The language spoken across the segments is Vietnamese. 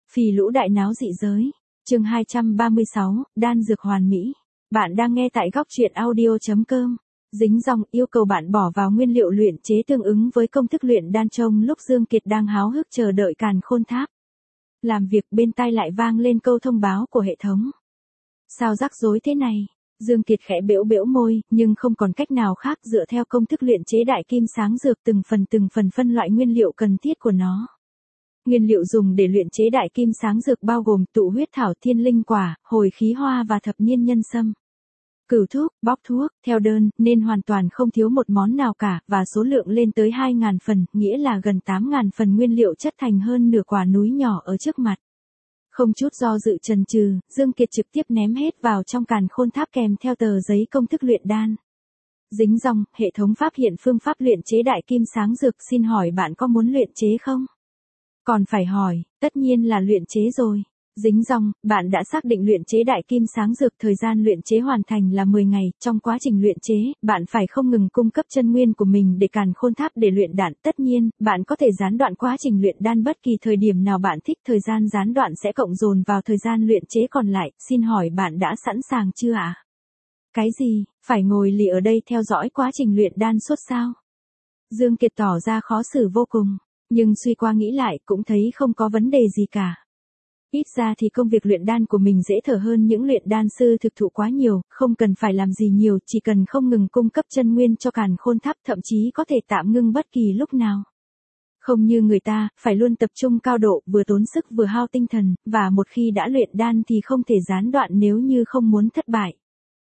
Phì lũ đại náo dị giới. Chương 236, đan dược hoàn mỹ. Bạn đang nghe tại góc truyện audio.com. Dính dòng yêu cầu bạn bỏ vào nguyên liệu luyện chế tương ứng với công thức luyện đan trong lúc Dương Kiệt đang háo hức chờ đợi càn khôn tháp. Làm việc bên tai lại vang lên câu thông báo của hệ thống. Sao rắc rối thế này? Dương Kiệt khẽ bĩu bĩu môi, nhưng không còn cách nào khác dựa theo công thức luyện chế đại kim sáng dược từng phần phân loại nguyên liệu cần thiết của nó. Nguyên liệu dùng để luyện chế đại kim sáng dược bao gồm tụ huyết thảo, thiên linh quả, hồi khí hoa và thập niên nhân sâm. Cửu thuốc, bóc thuốc, theo đơn, nên hoàn toàn không thiếu một món nào cả, và số lượng lên tới 2.000 phần, nghĩa là gần 8.000 phần nguyên liệu chất thành hơn nửa quả núi nhỏ ở trước mặt. Không chút do dự chần chừ, Dương Kiệt trực tiếp ném hết vào trong càn khôn tháp kèm theo tờ giấy công thức luyện đan. Dính dòng, hệ thống phát hiện phương pháp luyện chế đại kim sáng dược, xin hỏi bạn có muốn luyện chế không? Còn phải hỏi, tất nhiên là luyện chế rồi. Dính dòng, bạn đã xác định luyện chế đại kim sáng dược, thời gian luyện chế hoàn thành là 10 ngày, trong quá trình luyện chế, bạn phải không ngừng cung cấp chân nguyên của mình để càn khôn tháp để luyện đan. Tất nhiên, bạn có thể gián đoạn quá trình luyện đan bất kỳ thời điểm nào bạn thích, thời gian gián đoạn sẽ cộng dồn vào thời gian luyện chế còn lại, xin hỏi bạn đã sẵn sàng chưa ạ? Cái gì, phải ngồi lì ở đây theo dõi quá trình luyện đan suốt sao? Dương Kiệt tỏ ra khó xử vô cùng, nhưng suy qua nghĩ lại cũng thấy không có vấn đề gì cả. Ít ra thì công việc luyện đan của mình dễ thở hơn những luyện đan sư thực thụ quá nhiều, không cần phải làm gì nhiều, chỉ cần không ngừng cung cấp chân nguyên cho càn khôn tháp, thậm chí có thể tạm ngưng bất kỳ lúc nào. Không như người ta, phải luôn tập trung cao độ, vừa tốn sức vừa hao tinh thần, và một khi đã luyện đan thì không thể gián đoạn nếu như không muốn thất bại.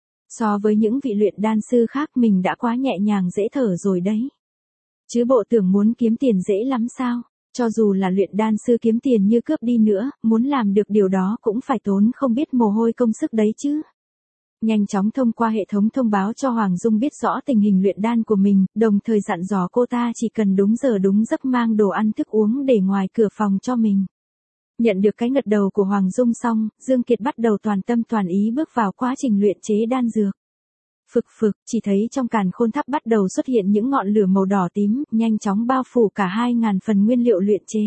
So với những vị luyện đan sư khác mình đã quá nhẹ nhàng dễ thở rồi đấy. Chứ bộ tưởng muốn kiếm tiền dễ lắm sao? Cho dù là luyện đan sư kiếm tiền như cướp đi nữa, muốn làm được điều đó cũng phải tốn không biết mồ hôi công sức đấy chứ. Nhanh chóng thông qua hệ thống thông báo cho Hoàng Dung biết rõ tình hình luyện đan của mình, đồng thời dặn dò cô ta chỉ cần đúng giờ đúng giấc mang đồ ăn thức uống để ngoài cửa phòng cho mình. Nhận được cái gật đầu của Hoàng Dung xong, Dương Kiệt bắt đầu toàn tâm toàn ý bước vào quá trình luyện chế đan dược. Phực phực, chỉ thấy trong càn khôn tháp bắt đầu xuất hiện những ngọn lửa màu đỏ tím, nhanh chóng bao phủ cả 2.000 phần nguyên liệu luyện chế.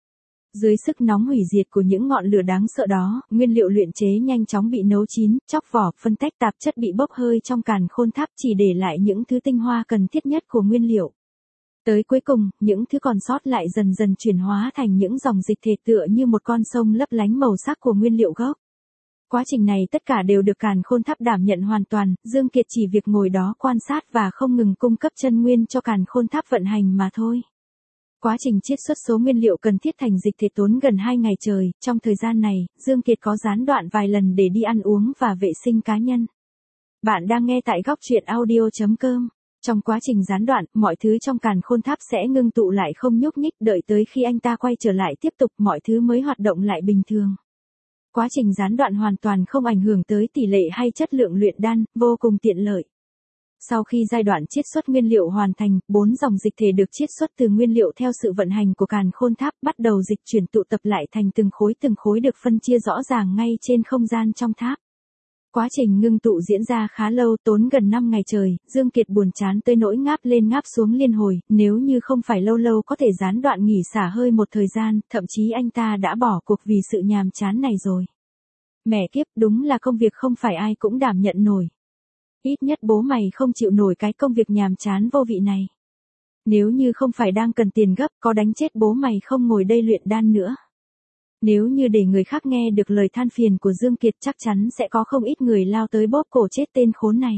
Dưới sức nóng hủy diệt của những ngọn lửa đáng sợ đó, nguyên liệu luyện chế nhanh chóng bị nấu chín, chóc vỏ, phân tách tạp chất bị bốc hơi trong càn khôn tháp, chỉ để lại những thứ tinh hoa cần thiết nhất của nguyên liệu. Tới cuối cùng, những thứ còn sót lại dần dần chuyển hóa thành những dòng dịch thể tựa như một con sông lấp lánh màu sắc của nguyên liệu gốc. Quá trình này tất cả đều được càn khôn tháp đảm nhận hoàn toàn, Dương Kiệt chỉ việc ngồi đó quan sát và không ngừng cung cấp chân nguyên cho càn khôn tháp vận hành mà thôi. Quá trình chiết xuất số nguyên liệu cần thiết thành dịch thể tốn gần 2 ngày trời, trong thời gian này, Dương Kiệt có gián đoạn vài lần để đi ăn uống và vệ sinh cá nhân. Bạn đang nghe tại góc truyện audio.com. Trong quá trình gián đoạn, mọi thứ trong càn khôn tháp sẽ ngưng tụ lại không nhúc nhích, đợi tới khi anh ta quay trở lại tiếp tục mọi thứ mới hoạt động lại bình thường. Quá trình gián đoạn hoàn toàn không ảnh hưởng tới tỷ lệ hay chất lượng luyện đan, vô cùng tiện lợi. Sau khi giai đoạn chiết xuất nguyên liệu hoàn thành, 4 dòng dịch thể được chiết xuất từ nguyên liệu theo sự vận hành của càn khôn tháp, bắt đầu dịch chuyển tụ tập lại thành từng khối được phân chia rõ ràng ngay trên không gian trong tháp. Quá trình ngưng tụ diễn ra khá lâu, tốn gần 5 ngày trời, Dương Kiệt buồn chán tới nỗi ngáp lên ngáp xuống liên hồi, nếu như không phải lâu lâu có thể gián đoạn nghỉ xả hơi một thời gian, thậm chí anh ta đã bỏ cuộc vì sự nhàm chán này rồi. Mẹ kiếp, đúng là công việc không phải ai cũng đảm nhận nổi. Ít nhất bố mày không chịu nổi cái công việc nhàm chán vô vị này. Nếu như không phải đang cần tiền gấp, có đánh chết bố mày không ngồi đây luyện đan nữa. Nếu như để người khác nghe được lời than phiền của Dương Kiệt chắc chắn sẽ có không ít người lao tới bóp cổ chết tên khốn này.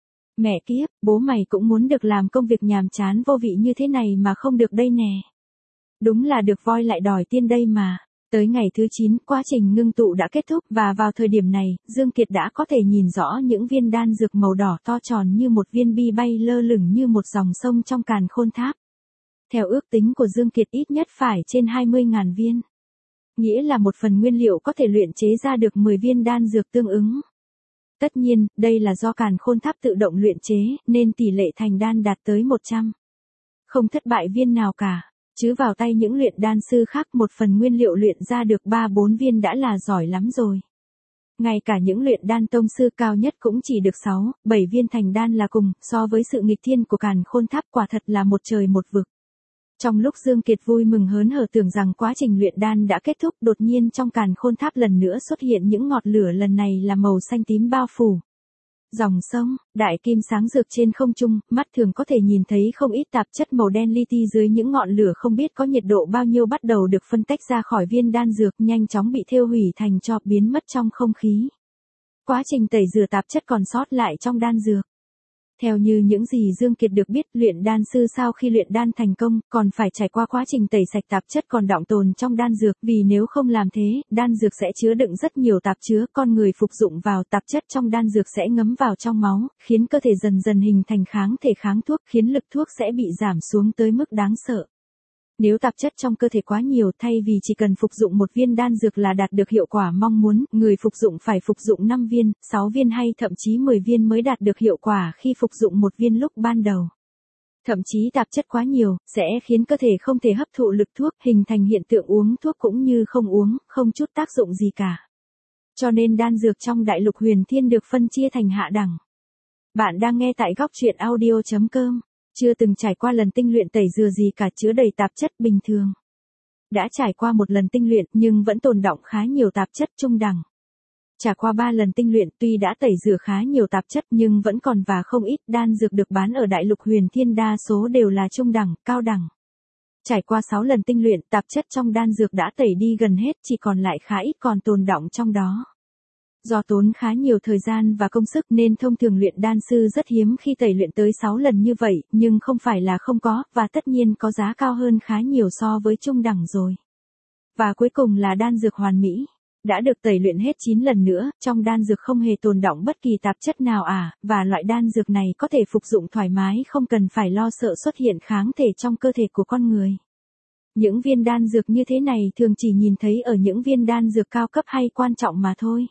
Mẹ kiếp, bố mày cũng muốn được làm công việc nhàm chán vô vị như thế này mà không được đây nè. Đúng là được voi lại đòi tiên đây mà. Tới ngày thứ 9, quá trình ngưng tụ đã kết thúc và vào thời điểm này, Dương Kiệt đã có thể nhìn rõ những viên đan dược màu đỏ to tròn như một viên bi bay lơ lửng như một dòng sông trong càn khôn tháp. Theo ước tính của Dương Kiệt ít nhất phải trên 20.000 viên. Nghĩa là một phần nguyên liệu có thể luyện chế ra được 10 viên đan dược tương ứng. Tất nhiên, đây là do càn khôn tháp tự động luyện chế, nên tỷ lệ thành đan đạt tới 100. Không thất bại viên nào cả. Chứ vào tay những luyện đan sư khác một phần nguyên liệu luyện ra được 3-4 viên đã là giỏi lắm rồi. Ngay cả những luyện đan tông sư cao nhất cũng chỉ được 6-7 viên thành đan là cùng, so với sự nghịch thiên của càn khôn tháp quả thật là một trời một vực. Trong lúc Dương Kiệt vui mừng hớn hở tưởng rằng quá trình luyện đan đã kết thúc, đột nhiên trong càn khôn tháp lần nữa xuất hiện những ngọn lửa, lần này là màu xanh tím bao phủ. Dòng sông, đại kim sáng rực trên không trung, mắt thường có thể nhìn thấy không ít tạp chất màu đen li ti dưới những ngọn lửa không biết có nhiệt độ bao nhiêu bắt đầu được phân tách ra khỏi viên đan dược, nhanh chóng bị thiêu hủy thành tro, biến mất trong không khí. Quá trình tẩy rửa tạp chất còn sót lại trong đan dược. Theo như những gì Dương Kiệt được biết, luyện đan sư sau khi luyện đan thành công, còn phải trải qua quá trình tẩy sạch tạp chất còn đọng tồn trong đan dược, vì nếu không làm thế, đan dược sẽ chứa đựng rất nhiều tạp chứa, con người phục dụng vào tạp chất trong đan dược sẽ ngấm vào trong máu, khiến cơ thể dần dần hình thành kháng thể kháng thuốc, khiến lực thuốc sẽ bị giảm xuống tới mức đáng sợ. Nếu tạp chất trong cơ thể quá nhiều, thay vì chỉ cần phục dụng một viên đan dược là đạt được hiệu quả mong muốn, người phục dụng phải phục dụng 5 viên, 6 viên hay thậm chí 10 viên mới đạt được hiệu quả khi phục dụng một viên lúc ban đầu. Thậm chí tạp chất quá nhiều, sẽ khiến cơ thể không thể hấp thụ lực thuốc, hình thành hiện tượng uống thuốc cũng như không uống, không chút tác dụng gì cả. Cho nên đan dược trong Đại Lục Huyền Thiên được phân chia thành hạ đẳng. Bạn đang nghe tại góc truyện audio.com. Chưa từng trải qua lần tinh luyện tẩy rửa gì cả, chứa đầy tạp chất bình thường. Đã trải qua một lần tinh luyện nhưng vẫn tồn đọng khá nhiều tạp chất trung đẳng. Trải qua 3 lần tinh luyện tuy đã tẩy rửa khá nhiều tạp chất nhưng vẫn còn và không ít. Đan dược được bán ở Đại Lục Huyền Thiên đa số đều là trung đẳng, cao đẳng. Trải qua 6 lần tinh luyện, tạp chất trong đan dược đã tẩy đi gần hết, chỉ còn lại khá ít còn tồn đọng trong đó. Do tốn khá nhiều thời gian và công sức nên thông thường luyện đan sư rất hiếm khi tẩy luyện tới 6 lần như vậy, nhưng không phải là không có, và tất nhiên có giá cao hơn khá nhiều so với trung đẳng rồi. Và cuối cùng là đan dược hoàn mỹ. Đã được tẩy luyện hết 9 lần nữa, trong đan dược không hề tồn đọng bất kỳ tạp chất nào và loại đan dược này có thể phục dụng thoải mái, không cần phải lo sợ xuất hiện kháng thể trong cơ thể của con người. Những viên đan dược như thế này thường chỉ nhìn thấy ở những viên đan dược cao cấp hay quan trọng mà thôi.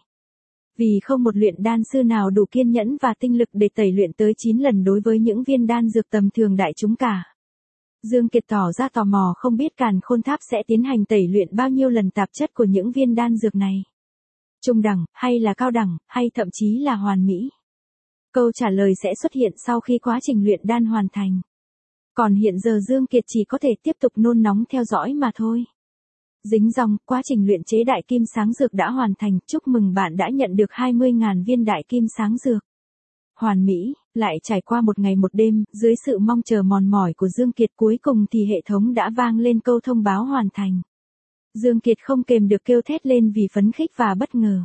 Vì không một luyện đan sư nào đủ kiên nhẫn và tinh lực để tẩy luyện tới 9 lần đối với những viên đan dược tầm thường đại chúng cả. Dương Kiệt tỏ ra tò mò không biết càn khôn tháp sẽ tiến hành tẩy luyện bao nhiêu lần tạp chất của những viên đan dược này. Trung đẳng, hay là cao đẳng, hay thậm chí là hoàn mỹ. Câu trả lời sẽ xuất hiện sau khi quá trình luyện đan hoàn thành. Còn hiện giờ Dương Kiệt chỉ có thể tiếp tục nôn nóng theo dõi mà thôi. Dính dòng, quá trình luyện chế đại kim sáng dược đã hoàn thành, chúc mừng bạn đã nhận được 20.000 viên đại kim sáng dược. Hoàn mỹ, lại trải qua một ngày một đêm, dưới sự mong chờ mòn mỏi của Dương Kiệt cuối cùng thì hệ thống đã vang lên câu thông báo hoàn thành. Dương Kiệt không kềm được kêu thét lên vì phấn khích và bất ngờ.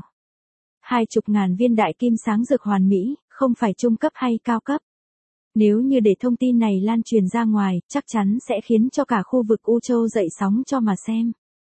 20.000 viên đại kim sáng dược hoàn mỹ, không phải trung cấp hay cao cấp. Nếu như để thông tin này lan truyền ra ngoài, chắc chắn sẽ khiến cho cả khu vực U Châu dậy sóng cho mà xem.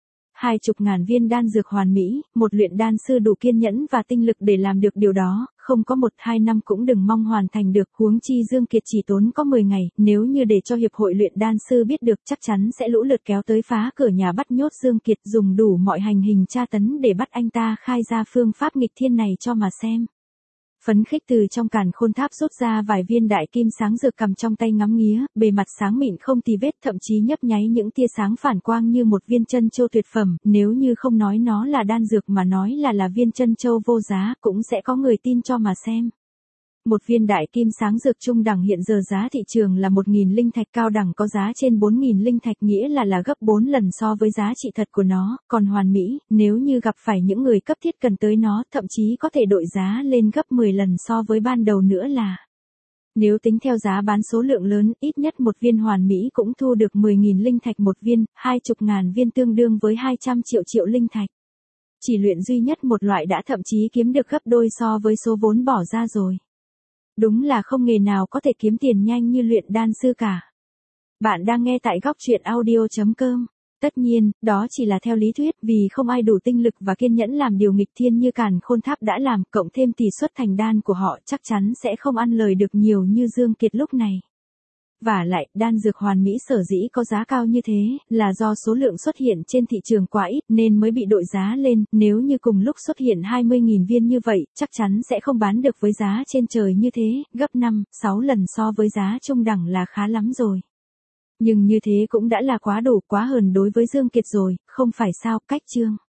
20.000 viên đan dược hoàn mỹ, một luyện đan sư đủ kiên nhẫn và tinh lực để làm được điều đó, không có 1-2 năm cũng đừng mong hoàn thành được, huống chi Dương Kiệt chỉ tốn có 10 ngày, nếu như để cho hiệp hội luyện đan sư biết được chắc chắn sẽ lũ lượt kéo tới phá cửa nhà bắt nhốt Dương Kiệt, dùng đủ mọi hành hình tra tấn để bắt anh ta khai ra phương pháp nghịch thiên này cho mà xem. Phấn khích từ trong càn khôn tháp rút ra vài viên đại kim sáng dược cầm trong tay ngắm nghía, bề mặt sáng mịn không tì vết, thậm chí nhấp nháy những tia sáng phản quang như một viên chân châu tuyệt phẩm, nếu như không nói nó là đan dược mà nói là viên chân châu vô giá, cũng sẽ có người tin cho mà xem. Một viên đại kim sáng dược trung đẳng hiện giờ giá thị trường là 1.000 linh thạch, cao đẳng có giá trên 4.000 linh thạch, nghĩa là gấp 4 lần so với giá trị thật của nó, còn hoàn mỹ, nếu như gặp phải những người cấp thiết cần tới nó, thậm chí có thể đội giá lên gấp 10 lần so với ban đầu nữa là. Nếu tính theo giá bán số lượng lớn, ít nhất một viên hoàn mỹ cũng thu được 10.000 linh thạch một viên, 20.000 viên tương đương với 200 triệu linh thạch. Chỉ luyện duy nhất một loại đã thậm chí kiếm được gấp đôi so với số vốn bỏ ra rồi. Đúng là không nghề nào có thể kiếm tiền nhanh như luyện đan sư cả. Bạn đang nghe tại góc truyện audio.com. Tất nhiên, đó chỉ là theo lý thuyết, vì không ai đủ tinh lực và kiên nhẫn làm điều nghịch thiên như càn khôn tháp đã làm, cộng thêm tỷ suất thành đan của họ chắc chắn sẽ không ăn lời được nhiều như Dương Kiệt lúc này. Vả lại, đan dược hoàn mỹ sở dĩ có giá cao như thế, là do số lượng xuất hiện trên thị trường quá ít nên mới bị đội giá lên, nếu như cùng lúc xuất hiện 20.000 viên như vậy, chắc chắn sẽ không bán được với giá trên trời như thế, gấp 5-6 lần so với giá trung đẳng là khá lắm rồi. Nhưng như thế cũng đã là quá đủ, quá hờn đối với Dương Kiệt rồi, không phải sao, cách chương.